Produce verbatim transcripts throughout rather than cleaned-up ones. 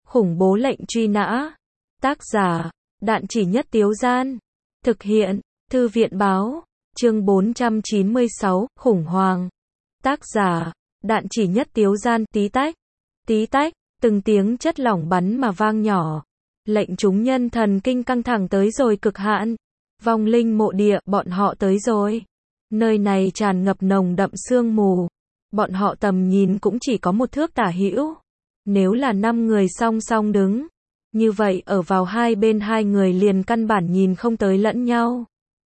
Khủng bố lệnh truy nã. Tác giả, Đạn Chỉ Nhất Tiếu Gian. Thực hiện, Thư viện báo. Chương bốn trăm chín mươi sáu, khủng hoảng. Tác giả, Đạn Chỉ Nhất Tiếu Gian. Tí tách, tí tách, từng tiếng chất lỏng bắn mà vang nhỏ. Lệnh chúng nhân thần kinh căng thẳng tới rồi cực hạn. Vong linh mộ địa, bọn họ tới rồi. Nơi này tràn ngập nồng đậm sương mù. Bọn họ tầm nhìn cũng chỉ có một thước tả hữu. Nếu là năm người song song đứng, như vậy ở vào hai bên hai người liền căn bản nhìn không tới lẫn nhau.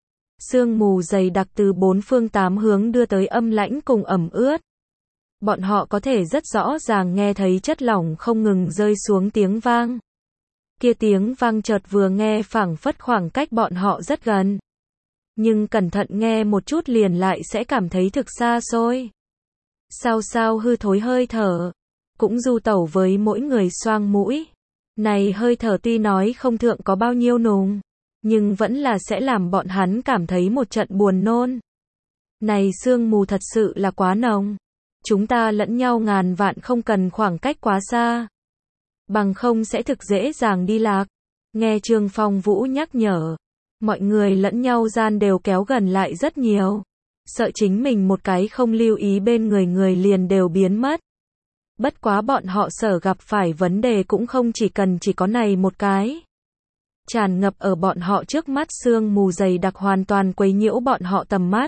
Sương mù dày đặc từ bốn phương tám hướng đưa tới âm lãnh cùng ẩm ướt. Bọn họ có thể rất rõ ràng nghe thấy chất lỏng không ngừng rơi xuống tiếng vang. Kia tiếng vang chợt vừa nghe phảng phất khoảng cách bọn họ rất gần. Nhưng cẩn thận nghe một chút liền lại sẽ cảm thấy thực xa xôi. Sao sao hư thối hơi thở, cũng du tẩu với mỗi người xoang mũi. Này hơi thở tuy nói không thượng có bao nhiêu nùng, nhưng vẫn là sẽ làm bọn hắn cảm thấy một trận buồn nôn. Này sương mù thật sự là quá nồng. Chúng ta lẫn nhau ngàn vạn không cần khoảng cách quá xa. Bằng không sẽ thực dễ dàng đi lạc. Nghe Trương Phong Vũ nhắc nhở. Mọi người lẫn nhau gian đều kéo gần lại rất nhiều. Sợ chính mình một cái không lưu ý bên người người liền đều biến mất. Bất quá bọn họ sở gặp phải vấn đề cũng không chỉ cần chỉ có này một cái. Tràn ngập ở bọn họ trước mắt sương mù dày đặc hoàn toàn quấy nhiễu bọn họ tầm mắt.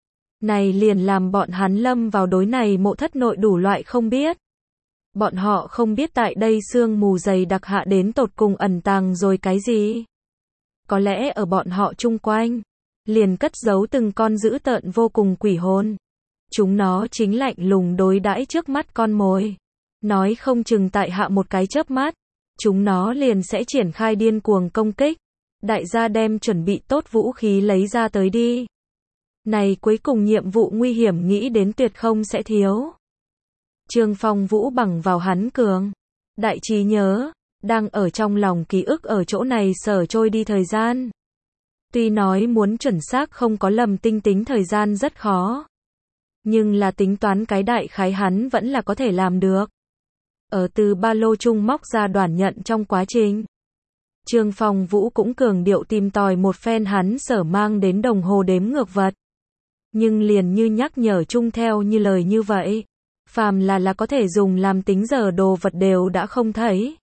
Này liền làm bọn hắn lâm vào đối này mộ thất nội đủ loại không biết. Bọn họ không biết tại đây sương mù dày đặc hạ đến tột cùng ẩn tàng rồi cái gì. Có lẽ ở bọn họ chung quanh, liền cất giấu từng con dữ tợn vô cùng quỷ hồn. Chúng nó chính lạnh lùng đối đãi trước mắt con mồi. Nói không chừng tại hạ một cái chớp mắt, chúng nó liền sẽ triển khai điên cuồng công kích. Đại gia đem chuẩn bị tốt vũ khí lấy ra tới đi. Này cuối cùng nhiệm vụ nguy hiểm nghĩ đến tuyệt không sẽ thiếu. Trương Phong Vũ bằng vào hắn cường đại trí nhớ, đang ở trong lòng ký ức ở chỗ này sở trôi đi thời gian. Tuy nói muốn chuẩn xác không có lầm tinh tính thời gian rất khó. Nhưng là tính toán cái đại khái hắn vẫn là có thể làm được. Ở từ ba lô chung móc ra đoàn nhận trong quá trình. Trương Phong Vũ cũng cường điệu tìm tòi một phen hắn sở mang đến đồng hồ đếm ngược vật. Nhưng liền như nhắc nhở chung theo như lời như vậy. Phàm là là có thể dùng làm tính giờ đồ vật đều đã không thấy.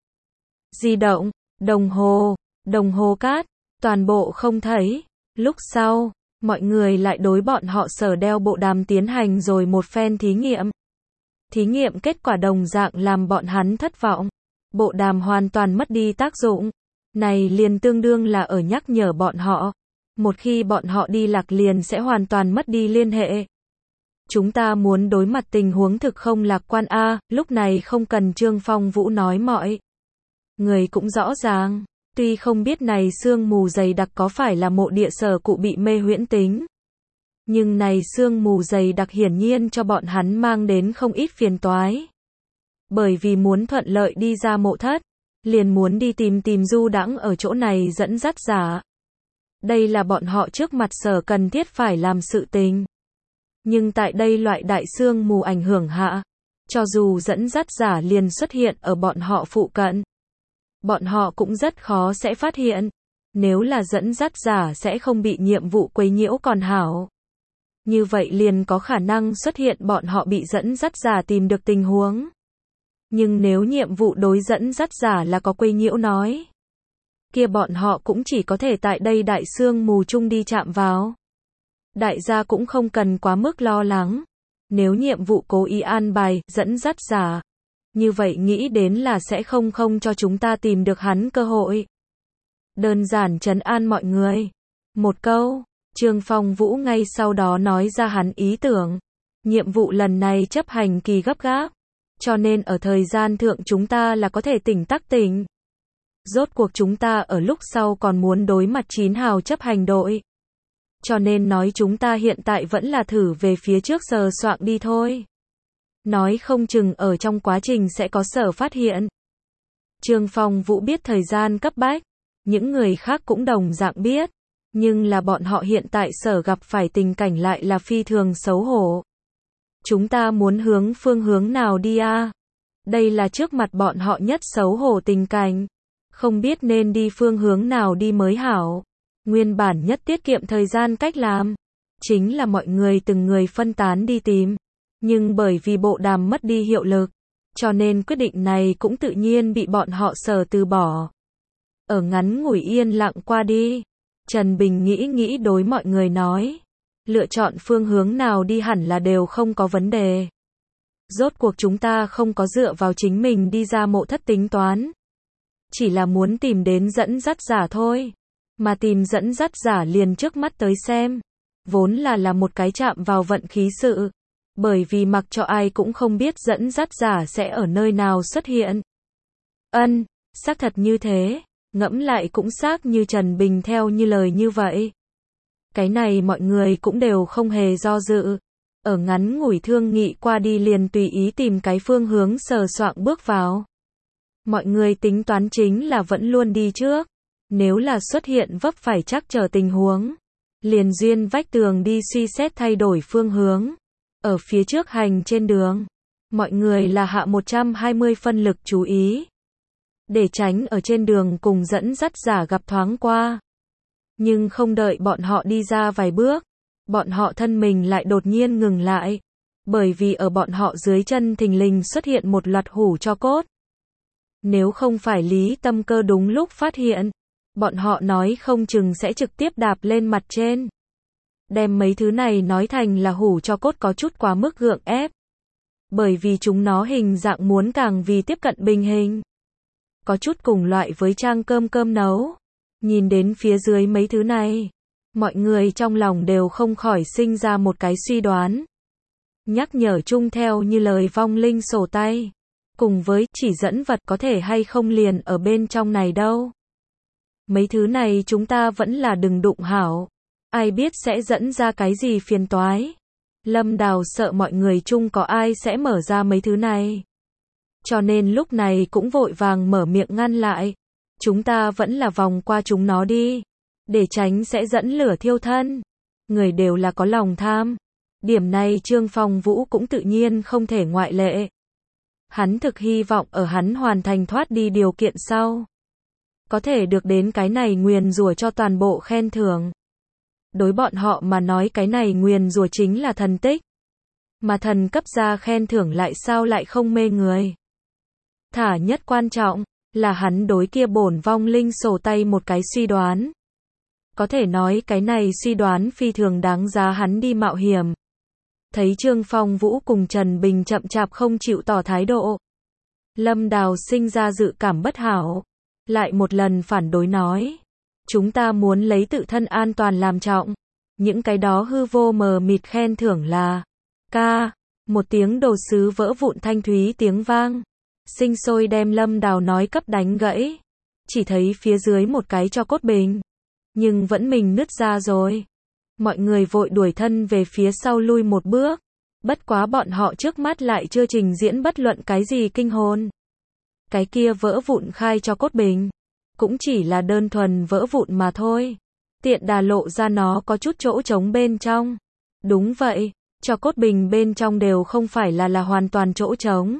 Di động, đồng hồ, đồng hồ cát, toàn bộ không thấy. Lúc sau, mọi người lại đối bọn họ sở đeo bộ đàm tiến hành rồi một phen thí nghiệm. Thí nghiệm kết quả đồng dạng làm bọn hắn thất vọng. Bộ đàm hoàn toàn mất đi tác dụng. Này liền tương đương là ở nhắc nhở bọn họ. Một khi bọn họ đi lạc liền sẽ hoàn toàn mất đi liên hệ. Chúng ta muốn đối mặt tình huống thực không lạc quan a, lúc này không cần Trương Phong Vũ nói mọi. Người cũng rõ ràng, tuy không biết này sương mù dày đặc có phải là mộ địa sở cụ bị mê huyễn tính. Nhưng này sương mù dày đặc hiển nhiên cho bọn hắn mang đến không ít phiền toái. Bởi vì muốn thuận lợi đi ra mộ thất, liền muốn đi tìm tìm du đãng ở chỗ này dẫn dắt giả. Đây là bọn họ trước mặt sở cần thiết phải làm sự tình. Nhưng tại đây loại đại sương mù ảnh hưởng hạ, cho dù dẫn dắt giả liền xuất hiện ở bọn họ phụ cận, bọn họ cũng rất khó sẽ phát hiện. Nếu là dẫn dắt giả sẽ không bị nhiệm vụ quấy nhiễu còn hảo. Như vậy liền có khả năng xuất hiện bọn họ bị dẫn dắt giả tìm được tình huống. Nhưng nếu nhiệm vụ đối dẫn dắt giả là có quấy nhiễu nói, kia bọn họ cũng chỉ có thể tại đây đại sương mù chung đi chạm vào. Đại gia cũng không cần quá mức lo lắng. Nếu nhiệm vụ cố ý an bài, dẫn dắt giả, như vậy nghĩ đến là sẽ không không cho chúng ta tìm được hắn cơ hội. Đơn giản trấn an mọi người. Một câu, Trương Phong Vũ ngay sau đó nói ra hắn ý tưởng. Nhiệm vụ lần này chấp hành kỳ gấp gáp. Cho nên ở thời gian thượng chúng ta là có thể tỉnh tắc tỉnh. Rốt cuộc chúng ta ở lúc sau còn muốn đối mặt chín hào chấp hành đội. Cho nên nói chúng ta hiện tại vẫn là thử về phía trước sờ soạng đi thôi. Nói không chừng ở trong quá trình sẽ có sở phát hiện. Trương Phong Vũ biết thời gian cấp bách. Những người khác cũng đồng dạng biết. Nhưng là bọn họ hiện tại sở gặp phải tình cảnh lại là phi thường xấu hổ. Chúng ta muốn hướng phương hướng nào đi a? Đây là trước mặt bọn họ nhất xấu hổ tình cảnh. Không biết nên đi phương hướng nào đi mới hảo. Nguyên bản nhất tiết kiệm thời gian cách làm. Chính là mọi người từng người phân tán đi tìm. Nhưng bởi vì bộ đàm mất đi hiệu lực. Cho nên quyết định này cũng tự nhiên bị bọn họ sở từ bỏ. Ở ngắn ngủi yên lặng qua đi. Trần Bình nghĩ nghĩ đối mọi người nói. Lựa chọn phương hướng nào đi hẳn là đều không có vấn đề. Rốt cuộc chúng ta không có dựa vào chính mình đi ra mộ thất tính toán. Chỉ là muốn tìm đến dẫn dắt giả thôi. Mà tìm dẫn dắt giả liền trước mắt tới xem. Vốn là là một cái chạm vào vận khí sự. Bởi vì mặc cho ai cũng không biết dẫn dắt giả sẽ ở nơi nào xuất hiện. Ân, xác thật như thế. Ngẫm lại cũng xác như Trần Bình theo như lời như vậy. Cái này mọi người cũng đều không hề do dự. Ở ngắn ngủi thương nghị qua đi liền tùy ý tìm cái phương hướng sờ soạng bước vào. Mọi người tính toán chính là vẫn luôn đi trước. Nếu là xuất hiện vấp phải chắc trở tình huống. Liền duyên vách tường đi suy xét thay đổi phương hướng. Ở phía trước hành trên đường. Mọi người là hạ một trăm hai mươi phân lực chú ý. Để tránh ở trên đường cùng dẫn dắt giả gặp thoáng qua. Nhưng không đợi bọn họ đi ra vài bước. Bọn họ thân mình lại đột nhiên ngừng lại. Bởi vì ở bọn họ dưới chân thình lình xuất hiện một loạt hủ tro cốt. Nếu không phải Lý Tâm Cơ đúng lúc phát hiện. Bọn họ nói không chừng sẽ trực tiếp đạp lên mặt trên. Đem mấy thứ này nói thành là hủ tro cốt có chút quá mức gượng ép. Bởi vì chúng nó hình dạng muốn càng vì tiếp cận bình hình. Có chút cùng loại với trang cơm cơm nấu. Nhìn đến phía dưới mấy thứ này. Mọi người trong lòng đều không khỏi sinh ra một cái suy đoán. Nhắc nhở chung theo như lời vong linh sổ tay. Cùng với chỉ dẫn vật có thể hay không liền ở bên trong này đâu. Mấy thứ này chúng ta vẫn là đừng đụng hảo. Ai biết sẽ dẫn ra cái gì phiền toái. Lâm Đào sợ mọi người chung có ai sẽ mở ra mấy thứ này. Cho nên lúc này cũng vội vàng mở miệng ngăn lại. Chúng ta vẫn là vòng qua chúng nó đi. Để tránh sẽ dẫn lửa thiêu thân. Người đều là có lòng tham. Điểm này Trương Phong Vũ cũng tự nhiên không thể ngoại lệ. Hắn thực hy vọng ở hắn hoàn thành thoát đi điều kiện sau. Có thể được đến cái này nguyền rủa cho toàn bộ khen thưởng. Đối bọn họ mà nói cái này nguyền rủa chính là thần tích. Mà thần cấp ra khen thưởng lại sao lại không mê người. Thả nhất quan trọng, là hắn đối kia bổn vong linh sổ tay một cái suy đoán. Có thể nói cái này suy đoán phi thường đáng giá hắn đi mạo hiểm. Thấy Trương Phong Vũ cùng Trần Bình chậm chạp không chịu tỏ thái độ. Lâm Đào sinh ra dự cảm bất hảo. Lại một lần phản đối nói. Chúng ta muốn lấy tự thân an toàn làm trọng. Những cái đó hư vô mờ mịt khen thưởng là. Ca. Một tiếng đồ sứ vỡ vụn thanh thúy tiếng vang. Sinh sôi đem Lâm Đào nói cấp đánh gãy. Chỉ thấy phía dưới một cái cho cốt bình. Nhưng vẫn mình nứt ra rồi. Mọi người vội đuổi thân về phía sau lui một bước. Bất quá bọn họ trước mắt lại chưa trình diễn bất luận cái gì kinh hồn. Cái kia vỡ vụn khai cho cốt bình. Cũng chỉ là đơn thuần vỡ vụn mà thôi. Tiện đà lộ ra nó có chút chỗ trống bên trong. Đúng vậy, cho cốt bình bên trong đều không phải là là hoàn toàn chỗ trống.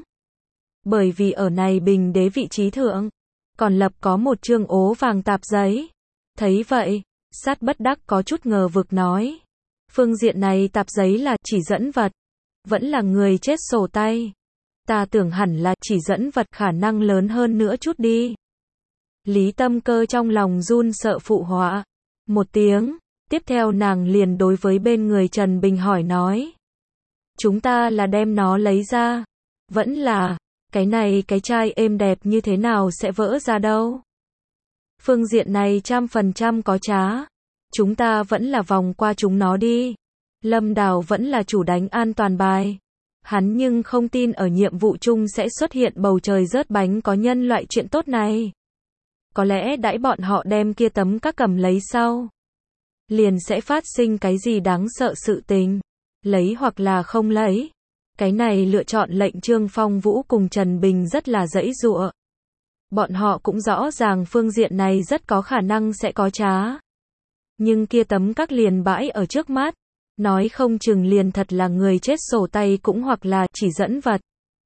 Bởi vì ở này bình đế vị trí thượng, còn lập có một chương ố vàng tạp giấy. Thấy vậy, sát bất đắc có chút ngờ vực nói. Phương diện này tạp giấy là chỉ dẫn vật. Vẫn là người chết sổ tay. Ta tưởng hẳn là chỉ dẫn vật khả năng lớn hơn nữa chút đi. Lý Tâm Cơ trong lòng run sợ phụ họa. Một tiếng, tiếp theo nàng liền đối với bên người Trần Bình hỏi nói. Chúng ta là đem nó lấy ra. Vẫn là, cái này cái chai êm đẹp như thế nào sẽ vỡ ra đâu. Phương diện này trăm phần trăm có trá. Chúng ta vẫn là vòng qua chúng nó đi. Lâm Đào vẫn là chủ đánh an toàn bài. Hắn nhưng không tin ở nhiệm vụ chung sẽ xuất hiện bầu trời rớt bánh có nhân loại chuyện tốt này. Có lẽ đãi bọn họ đem kia tấm các cầm lấy sau. Liền sẽ phát sinh cái gì đáng sợ sự tình. Lấy hoặc là không lấy. Cái này lựa chọn lệnh Trương Phong Vũ cùng Trần Bình rất là dãy dụa. Bọn họ cũng rõ ràng phương diện này rất có khả năng sẽ có trá. Nhưng kia tấm các liền bãi ở trước mắt. Nói không chừng liền thật là người chết sổ tay cũng hoặc là chỉ dẫn vật.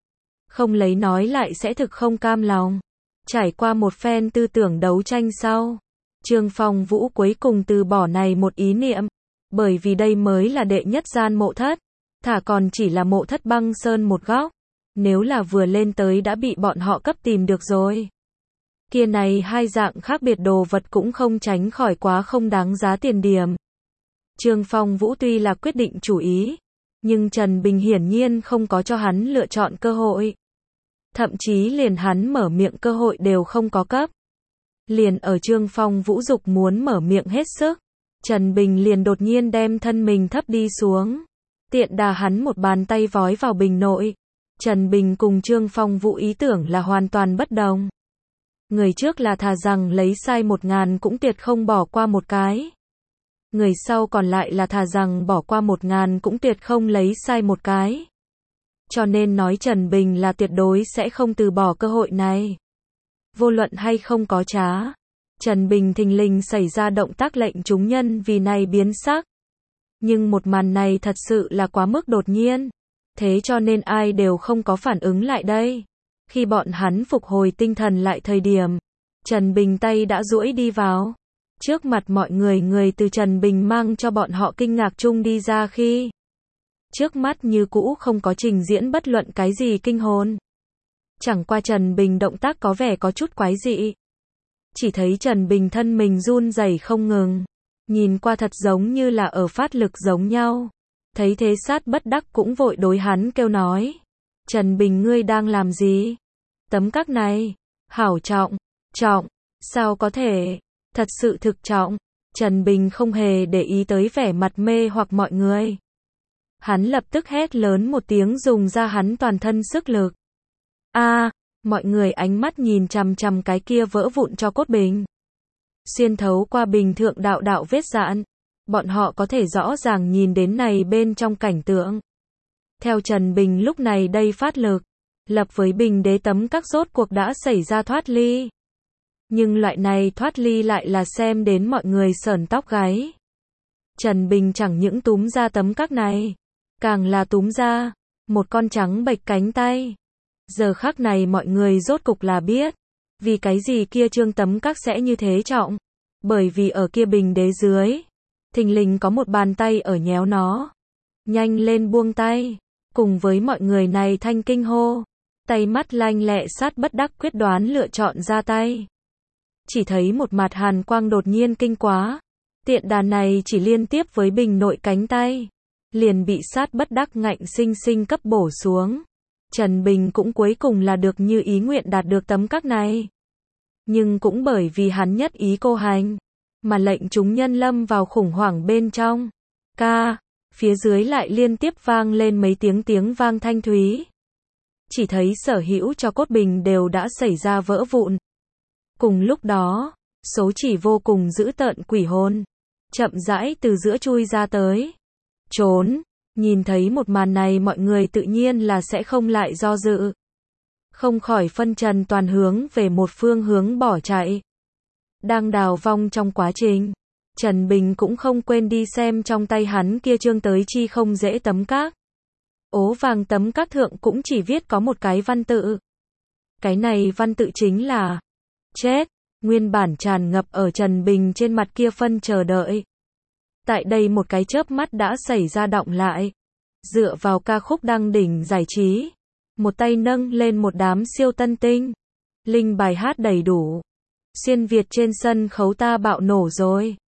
Không lấy nói lại sẽ thực không cam lòng. Trải qua một phen tư tưởng đấu tranh sau, Trương Phong Vũ cuối cùng từ bỏ này một ý niệm. Bởi vì đây mới là đệ nhất gian mộ thất. Thả còn chỉ là mộ thất băng sơn một góc. Nếu là vừa lên tới đã bị bọn họ cấp tìm được rồi. Kia này hai dạng khác biệt đồ vật cũng không tránh khỏi quá không đáng giá tiền điểm. Trương Phong Vũ tuy là quyết định chủ ý, nhưng Trần Bình hiển nhiên không có cho hắn lựa chọn cơ hội. Thậm chí liền hắn mở miệng cơ hội đều không có cấp. Liền ở Trương Phong Vũ dục muốn mở miệng hết sức, Trần Bình liền đột nhiên đem thân mình thấp đi xuống. Tiện đà hắn một bàn tay vói vào bình nội. Trần Bình cùng Trương Phong Vũ ý tưởng là hoàn toàn bất đồng. Người trước là thà rằng lấy sai một ngàn cũng tuyệt không bỏ qua một cái. Người sau còn lại là thà rằng bỏ qua một ngàn cũng tuyệt không lấy sai một cái. Cho nên nói Trần Bình là tuyệt đối sẽ không từ bỏ cơ hội này. Vô luận hay không có trá, Trần Bình thình lình xảy ra động tác lệnh chúng nhân vì này biến sắc. Nhưng một màn này thật sự là quá mức đột nhiên. Thế cho nên ai đều không có phản ứng lại đây. Khi bọn hắn phục hồi tinh thần lại thời điểm, Trần Bình tay đã duỗi đi vào. Trước mặt mọi người người từ Trần Bình mang cho bọn họ kinh ngạc chung đi ra khi. Trước mắt như cũ không có trình diễn bất luận cái gì kinh hồn. Chẳng qua Trần Bình động tác có vẻ có chút quái dị. Chỉ thấy Trần Bình thân mình run rẩy không ngừng. Nhìn qua thật giống như là ở phát lực giống nhau. Thấy thế sát bất đắc cũng vội đối hắn kêu nói. Trần Bình ngươi đang làm gì? Tấm các này, hảo trọng, trọng, sao có thể, thật sự thực trọng. Trần Bình không hề để ý tới vẻ mặt mê hoặc mọi người. Hắn lập tức hét lớn một tiếng dùng ra hắn toàn thân sức lực. A, mọi người ánh mắt nhìn chằm chằm cái kia vỡ vụn cho cốt bình. Xuyên thấu qua bình thượng đạo đạo vết dạn, bọn họ có thể rõ ràng nhìn đến này bên trong cảnh tượng. Theo Trần Bình lúc này đây phát lực, lập với bình đế tấm các rốt cuộc đã xảy ra thoát ly. Nhưng loại này thoát ly lại là xem đến mọi người sởn tóc gáy. Trần Bình chẳng những túm ra tấm các này, càng là túm ra một con trắng bệch cánh tay. Giờ khắc này mọi người rốt cục là biết, vì cái gì kia trương tấm các sẽ như thế trọng. Bởi vì ở kia bình đế dưới, thình lình có một bàn tay ở nhéo nó. Nhanh lên buông tay, cùng với mọi người này thanh kinh hô. Tay mắt lanh lẹ sát bất đắc quyết đoán lựa chọn ra tay. Chỉ thấy một mặt hàn quang đột nhiên kinh quá. Tiện đà này chỉ liên tiếp với bình nội cánh tay. Liền bị sát bất đắc ngạnh sinh sinh cấp bổ xuống. Trần Bình cũng cuối cùng là được như ý nguyện đạt được tấm các này. Nhưng cũng bởi vì hắn nhất ý cô hành, mà lệnh chúng nhân lâm vào khủng hoảng bên trong. Ca, phía dưới lại liên tiếp vang lên mấy tiếng tiếng vang thanh thúy. Chỉ thấy sở hữu cho cốt bình đều đã xảy ra vỡ vụn. Cùng lúc đó, số chỉ vô cùng dữ tợn quỷ hồn, chậm rãi từ giữa chui ra tới. Trốn, nhìn thấy một màn này mọi người tự nhiên là sẽ không lại do dự. Không khỏi phân trần toàn hướng về một phương hướng bỏ chạy. Đang đào vong trong quá trình, Trần Bình cũng không quên đi xem trong tay hắn kia trương tới chi không dễ tấm các. Ố vàng tấm các thượng cũng chỉ viết có một cái văn tự. Cái này văn tự chính là chết, nguyên bản tràn ngập ở Trần Bình trên mặt kia phân chờ đợi. Tại đây một cái chớp mắt đã xảy ra động lại. Dựa vào ca khúc đăng đỉnh giải trí, một tay nâng lên một đám siêu tân tinh. Linh bài hát đầy đủ. Xuyên Việt trên sân khấu ta bạo nổ rồi.